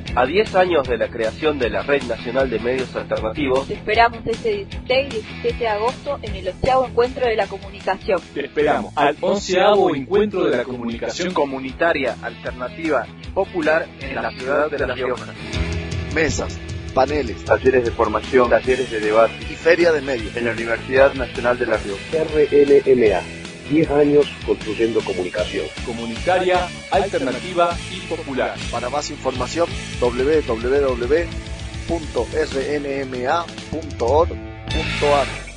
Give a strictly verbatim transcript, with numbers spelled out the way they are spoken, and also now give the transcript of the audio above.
A diez años de la creación de la Red Nacional de Medios Alternativos, te esperamos este dieciséis y diecisiete de agosto en el onceavo Encuentro de la Comunicación. Te esperamos al onceavo Encuentro de la Comunicación comunitaria, alternativa y popular en la ciudad de La Rioja. Mesas, paneles, Talleres de formación, talleres de debate y feria de medios en la Universidad Nacional de La Rioja. R N M A, diez años construyendo comunicación. comunitaria, alternativa y popular. Para más información, doble u doble u doble u punto r n m a punto org punto a r.